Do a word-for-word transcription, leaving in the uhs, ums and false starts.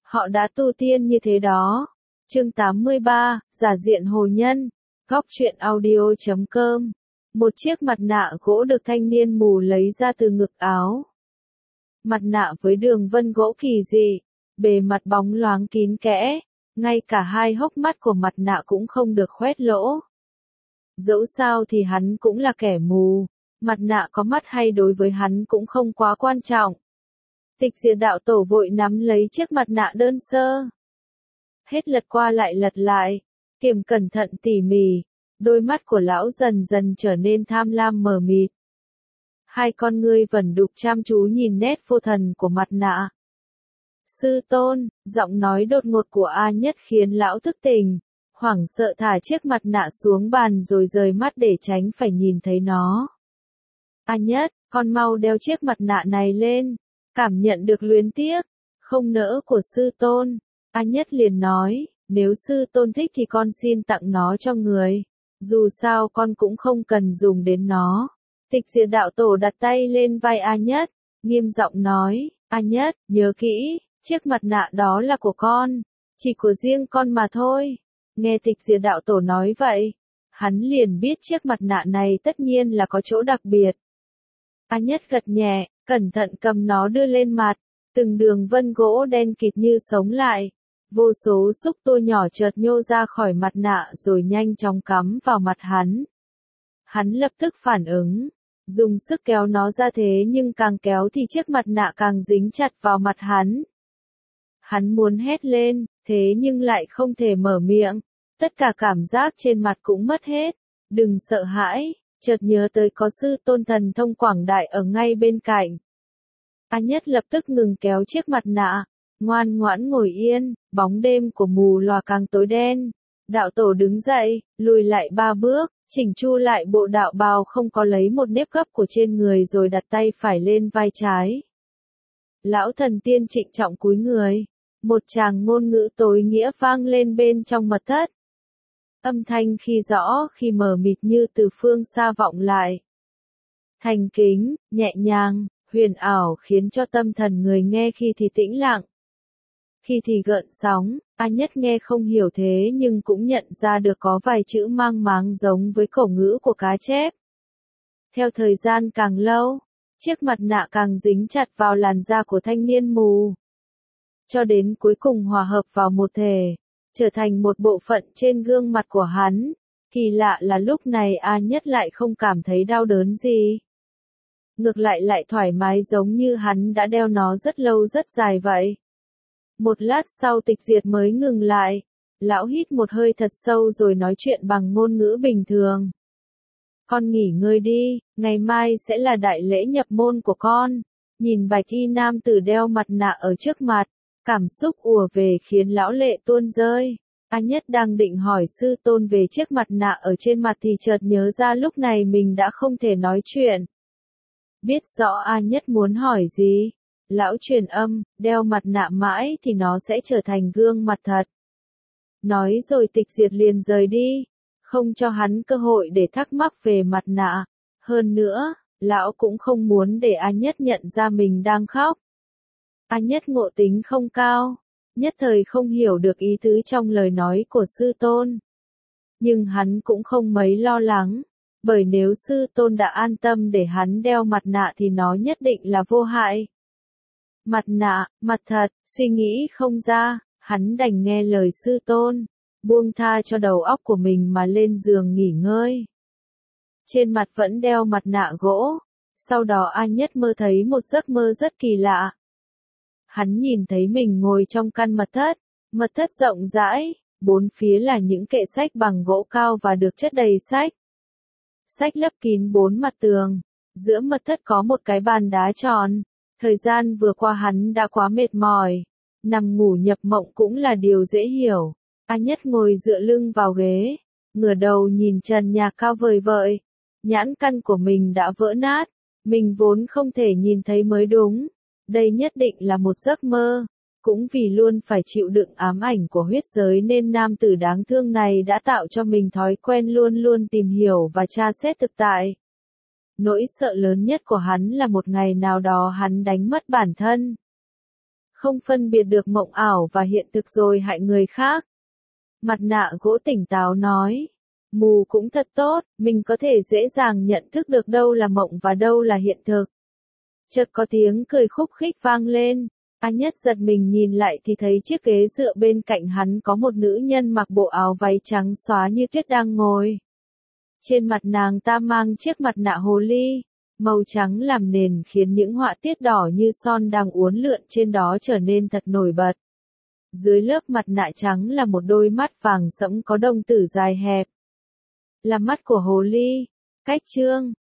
Họ đã tu tiên như thế đó. Chương tám mươi ba, giả diện hồ nhân. Góc truyện audio chấm com. Một chiếc mặt nạ gỗ được thanh niên mù lấy ra từ ngực áo. Mặt nạ với đường vân gỗ kỳ dị, bề mặt bóng loáng kín kẽ, ngay cả hai hốc mắt của mặt nạ cũng không được khoét lỗ. Dẫu sao thì hắn cũng là kẻ mù, mặt nạ có mắt hay đối với hắn cũng không quá quan trọng. Tịch Diệt đạo tổ vội nắm lấy chiếc mặt nạ đơn sơ. Hết lật qua lại lật lại, kiểm cẩn thận tỉ mỉ, đôi mắt của lão dần dần trở nên tham lam mờ mịt. Hai con ngươi vẩn đục chăm chú nhìn nét vô thần của mặt nạ. Sư tôn, giọng nói đột ngột của A Nhất khiến lão thức tỉnh, hoảng sợ thả chiếc mặt nạ xuống bàn rồi rời mắt để tránh phải nhìn thấy nó. A Nhất, con mau đeo chiếc mặt nạ này lên, cảm nhận được luyến tiếc, không nỡ của sư tôn. A Nhất liền nói, nếu sư tôn thích thì con xin tặng nó cho người, dù sao con cũng không cần dùng đến nó. Tịch Diệt đạo tổ đặt tay lên vai A Nhất, nghiêm giọng nói, A Nhất, nhớ kỹ, chiếc mặt nạ đó là của con, chỉ của riêng con mà thôi. Nghe Tịch Diệt đạo tổ nói vậy, hắn liền biết chiếc mặt nạ này tất nhiên là có chỗ đặc biệt. A Nhất gật nhẹ, cẩn thận cầm nó đưa lên mặt, từng đường vân gỗ đen kịt như sống lại. Vô số xúc tua nhỏ chợt nhô ra khỏi mặt nạ rồi nhanh chóng cắm vào mặt hắn. Hắn lập tức phản ứng, dùng sức kéo nó ra thế nhưng càng kéo thì chiếc mặt nạ càng dính chặt vào mặt hắn. Hắn muốn hét lên, thế nhưng lại không thể mở miệng, tất cả cảm giác trên mặt cũng mất hết. Đừng sợ hãi, chợt nhớ tới có sư tôn thần thông quảng đại ở ngay bên cạnh. A Nhất lập tức ngừng kéo chiếc mặt nạ, ngoan ngoãn ngồi yên, bóng đêm của mù lòa càng tối đen. Đạo tổ đứng dậy, lùi lại ba bước, chỉnh chu lại bộ đạo bào không có lấy một nếp gấp của trên người rồi đặt tay phải lên vai trái. Lão thần tiên trịnh trọng cúi người, một tràng ngôn ngữ tối nghĩa vang lên bên trong mật thất. Âm thanh khi rõ khi mờ mịt như từ phương xa vọng lại. Thành kính, nhẹ nhàng, huyền ảo khiến cho tâm thần người nghe khi thì tĩnh lặng, khi thì gợn sóng. A Nhất nghe không hiểu thế nhưng cũng nhận ra được có vài chữ mang máng giống với cổ ngữ của cá chép. Theo thời gian càng lâu, chiếc mặt nạ càng dính chặt vào làn da của thanh niên mù, cho đến cuối cùng hòa hợp vào một thể, trở thành một bộ phận trên gương mặt của hắn. Kỳ lạ là lúc này A Nhất lại không cảm thấy đau đớn gì. Ngược lại lại thoải mái giống như hắn đã đeo nó rất lâu rất dài vậy. Một lát sau Tịch Diệt mới ngừng lại, lão hít một hơi thật sâu rồi nói chuyện bằng ngôn ngữ bình thường. Con nghỉ ngơi đi, ngày mai sẽ là đại lễ nhập môn của con. Nhìn bạch y nam tử đeo mặt nạ ở trước mặt, cảm xúc ùa về khiến lão lệ tuôn rơi. A Nhất đang định hỏi sư tôn về chiếc mặt nạ ở trên mặt thì chợt nhớ ra lúc này mình đã không thể nói chuyện. Biết rõ A Nhất muốn hỏi gì, lão truyền âm, đeo mặt nạ mãi thì nó sẽ trở thành gương mặt thật. Nói rồi Tịch Diệt liền rời đi, không cho hắn cơ hội để thắc mắc về mặt nạ. Hơn nữa, lão cũng không muốn để A Nhất nhận ra mình đang khóc. A Nhất ngộ tính không cao, nhất thời không hiểu được ý tứ trong lời nói của sư tôn. Nhưng hắn cũng không mấy lo lắng, bởi nếu sư tôn đã an tâm để hắn đeo mặt nạ thì nó nhất định là vô hại. Mặt nạ, mặt thật, suy nghĩ không ra, hắn đành nghe lời sư tôn, buông tha cho đầu óc của mình mà lên giường nghỉ ngơi. Trên mặt vẫn đeo mặt nạ gỗ, sau đó A Nhất mơ thấy một giấc mơ rất kỳ lạ. Hắn nhìn thấy mình ngồi trong căn mật thất, mật thất rộng rãi, bốn phía là những kệ sách bằng gỗ cao và được chất đầy sách. Sách lấp kín bốn mặt tường, giữa mật thất có một cái bàn đá tròn. Thời gian vừa qua hắn đã quá mệt mỏi, nằm ngủ nhập mộng cũng là điều dễ hiểu. A Nhất ngồi dựa lưng vào ghế, ngửa đầu nhìn trần nhà cao vời vợi. Nhãn căn của mình đã vỡ nát, mình vốn không thể nhìn thấy mới đúng. Đây nhất định là một giấc mơ. Cũng vì luôn phải chịu đựng ám ảnh của huyết giới nên nam tử đáng thương này đã tạo cho mình thói quen luôn luôn tìm hiểu và tra xét thực tại. Nỗi sợ lớn nhất của hắn là một ngày nào đó hắn đánh mất bản thân. không phân biệt được mộng ảo và hiện thực rồi hại người khác. Mặt nạ gỗ tỉnh táo nói, mù cũng thật tốt, mình có thể dễ dàng nhận thức được đâu là mộng và đâu là hiện thực. Chợt có tiếng cười khúc khích vang lên, A Nhất giật mình nhìn lại thì thấy chiếc ghế dựa bên cạnh hắn có một nữ nhân mặc bộ áo váy trắng xóa như tuyết đang ngồi. Trên mặt nàng ta mang chiếc mặt nạ hồ ly, màu trắng làm nền khiến những họa tiết đỏ như son đang uốn lượn trên đó trở nên thật nổi bật. Dưới lớp mặt nạ trắng là một đôi mắt vàng sẫm có đồng tử dài hẹp. Là mắt của hồ ly. Cách chương